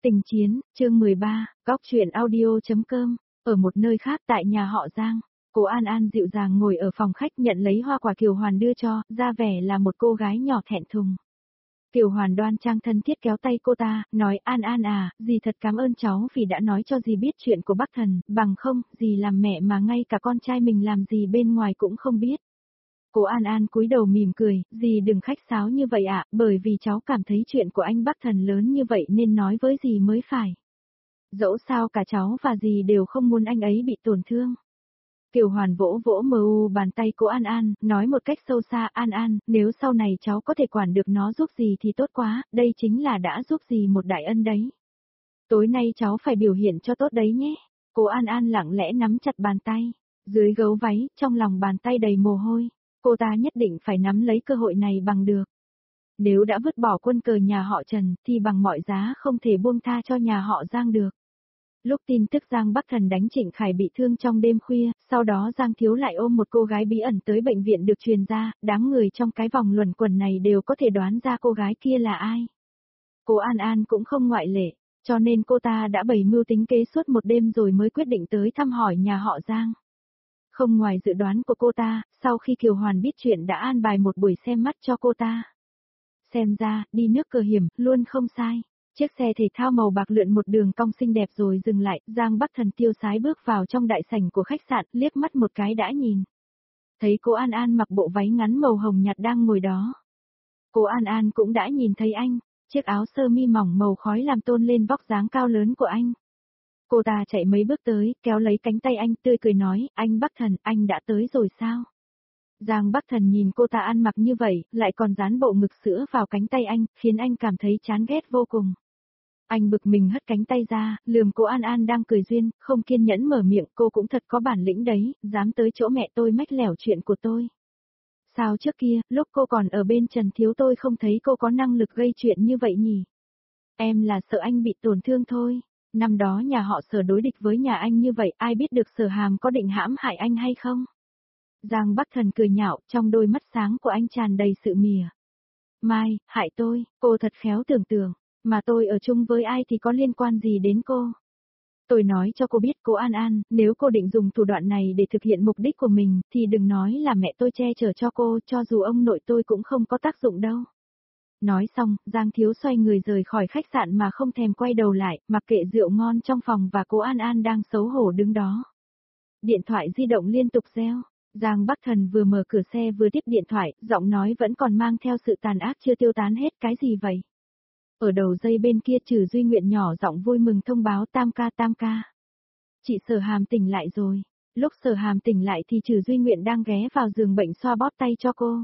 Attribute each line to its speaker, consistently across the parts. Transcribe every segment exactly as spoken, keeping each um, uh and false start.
Speaker 1: Tình chiến, chương mười ba, góc truyện audio.com, ở một nơi khác tại nhà họ Giang, cô An An dịu dàng ngồi ở phòng khách nhận lấy hoa quả Kiều Hoàn đưa cho, ra vẻ là một cô gái nhỏ thẹn thùng. Kiều Hoàn đoan trang thân thiết kéo tay cô ta, nói An An à, dì thật cảm ơn cháu vì đã nói cho dì biết chuyện của bác thần, bằng không, dì làm mẹ mà ngay cả con trai mình làm gì bên ngoài cũng không biết. Cô An An cúi đầu mỉm cười, dì đừng khách sáo như vậy ạ, bởi vì cháu cảm thấy chuyện của anh bác thần lớn như vậy nên nói với dì mới phải. Dẫu sao cả cháu và dì đều không muốn anh ấy bị tổn thương. Kiều Hoàn vỗ vỗ mờ u bàn tay cô An An, nói một cách sâu xa, An An, nếu sau này cháu có thể quản được nó giúp dì thì tốt quá, đây chính là đã giúp dì một đại ân đấy. Tối nay cháu phải biểu hiện cho tốt đấy nhé. Cô An An lặng lẽ nắm chặt bàn tay, dưới gấu váy, trong lòng bàn tay đầy mồ hôi. Cô ta nhất định phải nắm lấy cơ hội này bằng được. Nếu đã vứt bỏ quân cờ nhà họ Trần, thì bằng mọi giá không thể buông tha cho nhà họ Giang được. Lúc tin tức Giang Bắc Thần đánh Trịnh Khải bị thương trong đêm khuya, sau đó Giang Thiếu lại ôm một cô gái bí ẩn tới bệnh viện được truyền ra, đám người trong cái vòng luẩn quẩn này đều có thể đoán ra cô gái kia là ai. Cô An An cũng không ngoại lệ, cho nên cô ta đã bày mưu tính kế suốt một đêm rồi mới quyết định tới thăm hỏi nhà họ Giang. Không ngoài dự đoán của cô ta, sau khi Kiều Hoàn biết chuyện đã an bài một buổi xem mắt cho cô ta. Xem ra, đi nước cờ hiểm, luôn không sai. Chiếc xe thể thao màu bạc lượn một đường cong xinh đẹp rồi dừng lại, Giang Bắc Thần tiêu sái bước vào trong đại sảnh của khách sạn, liếc mắt một cái đã nhìn. Thấy cô An An mặc bộ váy ngắn màu hồng nhạt đang ngồi đó. Cô An An cũng đã nhìn thấy anh, chiếc áo sơ mi mỏng màu khói làm tôn lên vóc dáng cao lớn của anh. Cô ta chạy mấy bước tới, kéo lấy cánh tay anh, tươi cười nói, anh Bắc Thần, anh đã tới rồi sao? Giang Bắc Thần nhìn cô ta ăn mặc như vậy, lại còn dán bộ ngực sữa vào cánh tay anh, khiến anh cảm thấy chán ghét vô cùng. Anh bực mình hất cánh tay ra, lườm cô An An đang cười duyên, không kiên nhẫn mở miệng, cô cũng thật có bản lĩnh đấy, dám tới chỗ mẹ tôi mách lẻo chuyện của tôi. Sao trước kia, lúc cô còn ở bên Trần Thiếu tôi không thấy cô có năng lực gây chuyện như vậy nhỉ? Em là sợ anh bị tổn thương thôi. Năm đó nhà họ Sở đối địch với nhà anh như vậy, ai biết được Sở Hàm có định hãm hại anh hay không? Giang Bắc Thần cười nhạo, trong đôi mắt sáng của anh tràn đầy sự mỉa. Mai, hại tôi, cô thật khéo tưởng tượng, mà tôi ở chung với ai thì có liên quan gì đến cô? Tôi nói cho cô biết cô An An, nếu cô định dùng thủ đoạn này để thực hiện mục đích của mình, thì đừng nói là mẹ tôi che chở cho cô, cho dù ông nội tôi cũng không có tác dụng đâu. Nói xong, Giang Thiếu xoay người rời khỏi khách sạn mà không thèm quay đầu lại, mặc kệ rượu ngon trong phòng và cô An An đang xấu hổ đứng đó. Điện thoại di động liên tục reo, Giang Bắc Thần vừa mở cửa xe vừa tiếp điện thoại, giọng nói vẫn còn mang theo sự tàn ác chưa tiêu tán hết, cái gì vậy? Ở đầu dây bên kia Trừ Duy Nguyện nhỏ giọng vui mừng thông báo tam ca tam ca. Chị Sở Hàm tỉnh lại rồi, lúc Sở Hàm tỉnh lại thì Trừ Duy Nguyện đang ghé vào giường bệnh xoa bóp tay cho cô.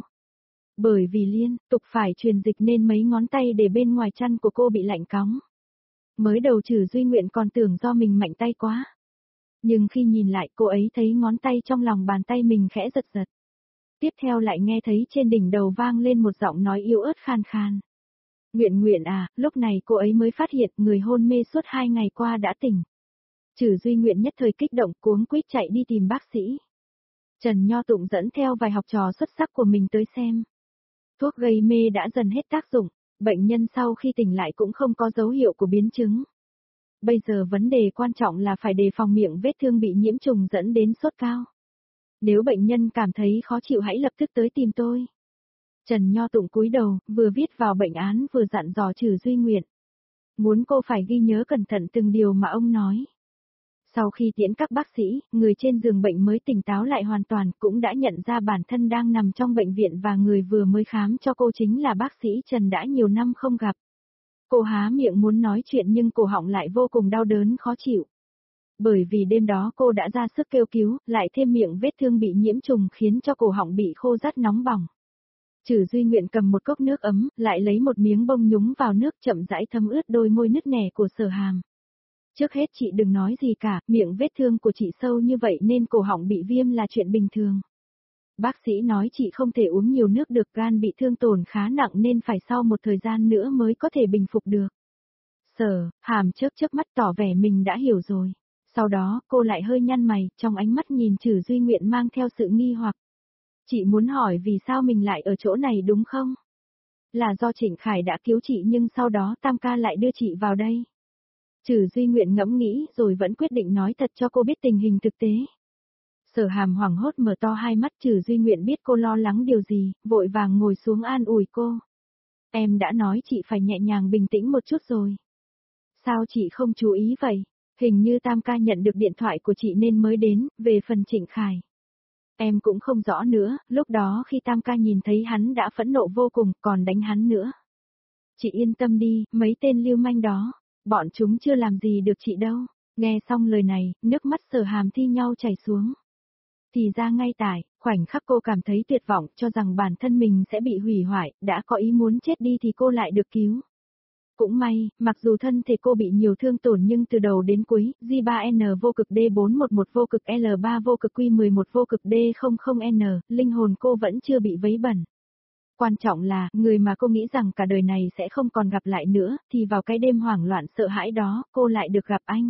Speaker 1: Bởi vì liên tục phải truyền dịch nên mấy ngón tay để bên ngoài chăn của cô bị lạnh cóng. Mới đầu Trừ Duy Nguyện còn tưởng do mình mạnh tay quá. Nhưng khi nhìn lại cô ấy thấy ngón tay trong lòng bàn tay mình khẽ giật giật. Tiếp theo lại nghe thấy trên đỉnh đầu vang lên một giọng nói yếu ớt khan khan. Nguyện Nguyện à, lúc này cô ấy mới phát hiện người hôn mê suốt hai ngày qua đã tỉnh. Trừ Duy Nguyện nhất thời kích động cuống quýt chạy đi tìm bác sĩ. Trần Nho Tụng dẫn theo vài học trò xuất sắc của mình tới xem. Thuốc gây mê đã dần hết tác dụng, bệnh nhân sau khi tỉnh lại cũng không có dấu hiệu của biến chứng. Bây giờ vấn đề quan trọng là phải đề phòng miệng vết thương bị nhiễm trùng dẫn đến sốt cao. Nếu bệnh nhân cảm thấy khó chịu hãy lập tức tới tìm tôi. Trần Nho Tụng cúi đầu, vừa viết vào bệnh án vừa dặn dò Trừ Duy Nguyện. Muốn cô phải ghi nhớ cẩn thận từng điều mà ông nói. Sau khi tiễn các bác sĩ, người trên giường bệnh mới tỉnh táo lại hoàn toàn, cũng đã nhận ra bản thân đang nằm trong bệnh viện và người vừa mới khám cho cô chính là bác sĩ Trần đã nhiều năm không gặp. Cô há miệng muốn nói chuyện nhưng cổ họng lại vô cùng đau đớn khó chịu. Bởi vì đêm đó cô đã ra sức kêu cứu, lại thêm miệng vết thương bị nhiễm trùng khiến cho cổ họng bị khô rát nóng bỏng. Trừ Duy Nguyện cầm một cốc nước ấm, lại lấy một miếng bông nhúng vào nước chậm rãi thấm ướt đôi môi nứt nẻ của Sở Hàm. Trước hết chị đừng nói gì cả, miệng vết thương của chị sâu như vậy nên cổ họng bị viêm là chuyện bình thường. Bác sĩ nói chị không thể uống nhiều nước được, gan bị thương tổn khá nặng nên phải sau một thời gian nữa mới có thể bình phục được. Sở Hàm chớp chớp mắt tỏ vẻ mình đã hiểu rồi. Sau đó cô lại hơi nhăn mày, trong ánh mắt nhìn Trừ Duy Nguyện mang theo sự nghi hoặc. Chị muốn hỏi vì sao mình lại ở chỗ này đúng không? Là do Trịnh Khải đã cứu chị nhưng sau đó Tam ca lại đưa chị vào đây. Trừ Duy Nguyện ngẫm nghĩ rồi vẫn quyết định nói thật cho cô biết tình hình thực tế. Sở Hàm hoảng hốt mở to hai mắt. Trừ Duy Nguyện biết cô lo lắng điều gì, vội vàng ngồi xuống an ủi cô. Em đã nói chị phải nhẹ nhàng bình tĩnh một chút rồi. Sao chị không chú ý vậy? Hình như Tam ca nhận được điện thoại của chị nên mới đến. Về phần Trịnh Khải, em cũng không rõ nữa, lúc đó khi Tam ca nhìn thấy hắn đã phẫn nộ vô cùng, còn đánh hắn nữa. Chị yên tâm đi, mấy tên lưu manh đó, bọn chúng chưa làm gì được chị đâu. Nghe xong lời này, nước mắt Sở Hàm thi nhau chảy xuống. Thì ra ngay tại, khoảnh khắc cô cảm thấy tuyệt vọng, cho rằng bản thân mình sẽ bị hủy hoại, đã có ý muốn chết đi thì cô lại được cứu. Cũng may, mặc dù thân thể cô bị nhiều thương tổn nhưng từ đầu đến cuối, G ba N vô cực D bốn một một vô cực L ba vô cực Q mười một vô cực D không không N, linh hồn cô vẫn chưa bị vấy bẩn. Quan trọng là, người mà cô nghĩ rằng cả đời này sẽ không còn gặp lại nữa, thì vào cái đêm hoảng loạn sợ hãi đó, cô lại được gặp anh.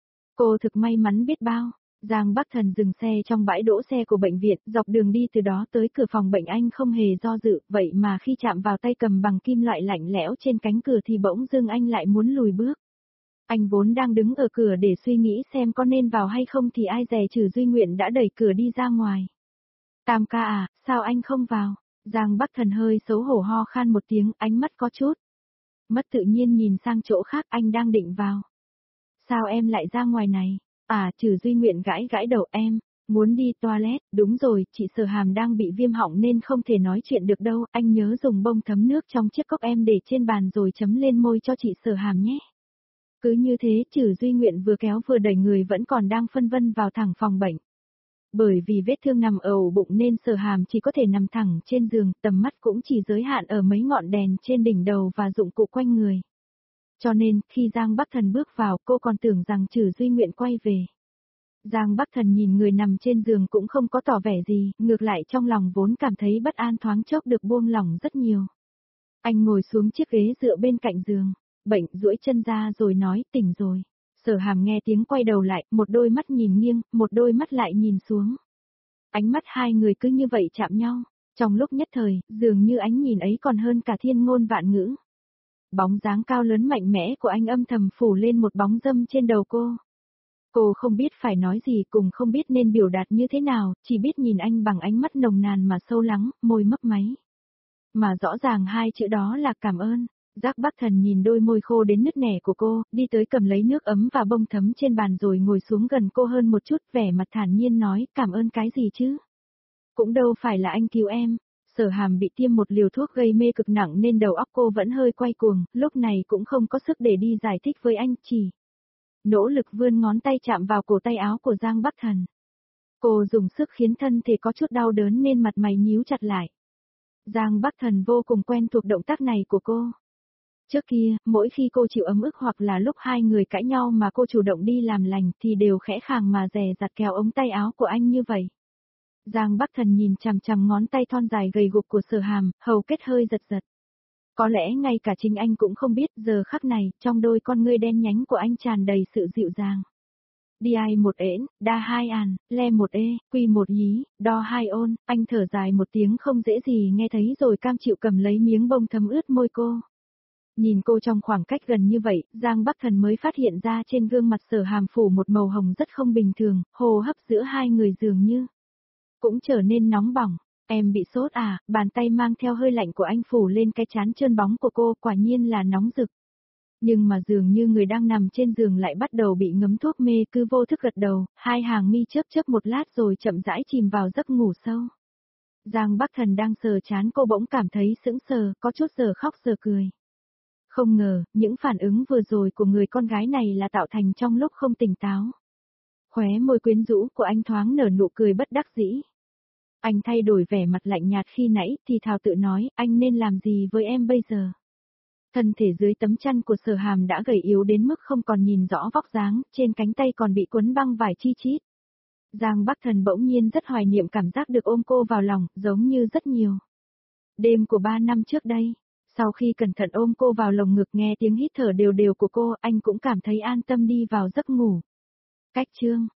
Speaker 1: Cô thực may mắn biết bao. Giang Bắc Thần dừng xe trong bãi đỗ xe của bệnh viện, dọc đường đi từ đó tới cửa phòng bệnh anh không hề do dự, vậy mà khi chạm vào tay cầm bằng kim loại lạnh lẽo trên cánh cửa thì bỗng dưng anh lại muốn lùi bước. Anh vốn đang đứng ở cửa để suy nghĩ xem có nên vào hay không thì ai dè Trừ Duy Nguyện đã đẩy cửa đi ra ngoài. Tam ca à, sao anh không vào? Giang Bắc Thần hơi xấu hổ ho khan một tiếng, ánh mắt có chút mất tự nhiên nhìn sang chỗ khác. Anh đang định vào. Sao em lại ra ngoài này? À, Trừ Duy Nguyện gãi gãi đầu. Em muốn đi toilet. Đúng rồi, chị Sở Hàm đang bị viêm họng nên không thể nói chuyện được đâu. Anh nhớ dùng bông thấm nước trong chiếc cốc em để trên bàn rồi chấm lên môi cho chị Sở Hàm nhé. Cứ như thế, Trừ Duy Nguyện vừa kéo vừa đẩy người vẫn còn đang phân vân vào thẳng phòng bệnh. Bởi vì vết thương nằm ở ổ bụng nên Sở Hàm chỉ có thể nằm thẳng trên giường, tầm mắt cũng chỉ giới hạn ở mấy ngọn đèn trên đỉnh đầu và dụng cụ quanh người. Cho nên, khi Giang Bắc Thần bước vào, cô còn tưởng rằng Trừ Duy Nguyện quay về. Giang Bắc Thần nhìn người nằm trên giường cũng không có tỏ vẻ gì, ngược lại trong lòng vốn cảm thấy bất an thoáng chốc được buông lỏng rất nhiều. Anh ngồi xuống chiếc ghế dựa bên cạnh giường, bệnh duỗi chân ra rồi nói tỉnh rồi. Sở Hàm nghe tiếng quay đầu lại, một đôi mắt nhìn nghiêng, một đôi mắt lại nhìn xuống. Ánh mắt hai người cứ như vậy chạm nhau, trong lúc nhất thời, dường như ánh nhìn ấy còn hơn cả thiên ngôn vạn ngữ. Bóng dáng cao lớn mạnh mẽ của anh âm thầm phủ lên một bóng dâm trên đầu cô. Cô không biết phải nói gì cùng không biết nên biểu đạt như thế nào, chỉ biết nhìn anh bằng ánh mắt nồng nàn mà sâu lắng, môi mấp máy. Mà rõ ràng hai chữ đó là cảm ơn. Giác Bắc Thần nhìn đôi môi khô đến nứt nẻ của cô, đi tới cầm lấy nước ấm và bông thấm trên bàn rồi ngồi xuống gần cô hơn một chút, vẻ mặt thản nhiên nói, cảm ơn cái gì chứ? Cũng đâu phải là anh cứu em. Sở Hàm bị tiêm một liều thuốc gây mê cực nặng nên đầu óc cô vẫn hơi quay cuồng, lúc này cũng không có sức để đi giải thích với anh, chỉ nỗ lực vươn ngón tay chạm vào cổ tay áo của Giang Bắc Thần. Cô dùng sức khiến thân thể có chút đau đớn nên mặt mày nhíu chặt lại. Giang Bắc Thần vô cùng quen thuộc động tác này của cô. Trước kia, mỗi khi cô chịu ấm ức hoặc là lúc hai người cãi nhau mà cô chủ động đi làm lành thì đều khẽ khàng mà dè dặt kéo ống tay áo của anh như vậy. Giang Bắc Thần nhìn chằm chằm ngón tay thon dài gầy guộc của Sở Hàm, hầu kết hơi giật giật. Có lẽ ngay cả chính anh cũng không biết giờ khắc này, trong đôi con ngươi đen nhánh của anh tràn đầy sự dịu dàng. Đi ai một ễn, đa hai àn, le một ê, quy một hí, đo hai ôn, anh thở dài một tiếng không dễ gì nghe thấy rồi cam chịu cầm lấy miếng bông thấm ướt môi cô. Nhìn cô trong khoảng cách gần như vậy, Giang Bắc Thần mới phát hiện ra trên gương mặt Sở Hàm phủ một màu hồng rất không bình thường, hô hấp giữa hai người dường như cũng trở nên nóng bỏng. Em bị sốt à? Bàn tay mang theo hơi lạnh của anh phủ lên cái trán trơn bóng của cô, quả nhiên là nóng rực. Nhưng mà dường như người đang nằm trên giường lại bắt đầu bị ngấm thuốc mê, cứ vô thức gật đầu, hai hàng mi chớp chớp một lát rồi chậm rãi chìm vào giấc ngủ sâu. Giang Bắc Thần đang sờ trán cô bỗng cảm thấy sững sờ, có chút giờ khóc giờ cười. Không ngờ, những phản ứng vừa rồi của người con gái này là tạo thành trong lúc không tỉnh táo. Khóe môi quyến rũ của anh thoáng nở nụ cười bất đắc dĩ. Anh thay đổi vẻ mặt lạnh nhạt khi nãy thì thào tự nói, anh nên làm gì với em bây giờ? Thân thể dưới tấm chăn của Sở Hàm đã gầy yếu đến mức không còn nhìn rõ vóc dáng, trên cánh tay còn bị quấn băng vải chi chít. Giang Bắc Thần bỗng nhiên rất hoài niệm cảm giác được ôm cô vào lòng, giống như rất nhiều đêm của ba năm trước đây. Sau khi cẩn thận ôm cô vào lồng ngực nghe tiếng hít thở đều đều của cô, anh cũng cảm thấy an tâm đi vào giấc ngủ. Cách chương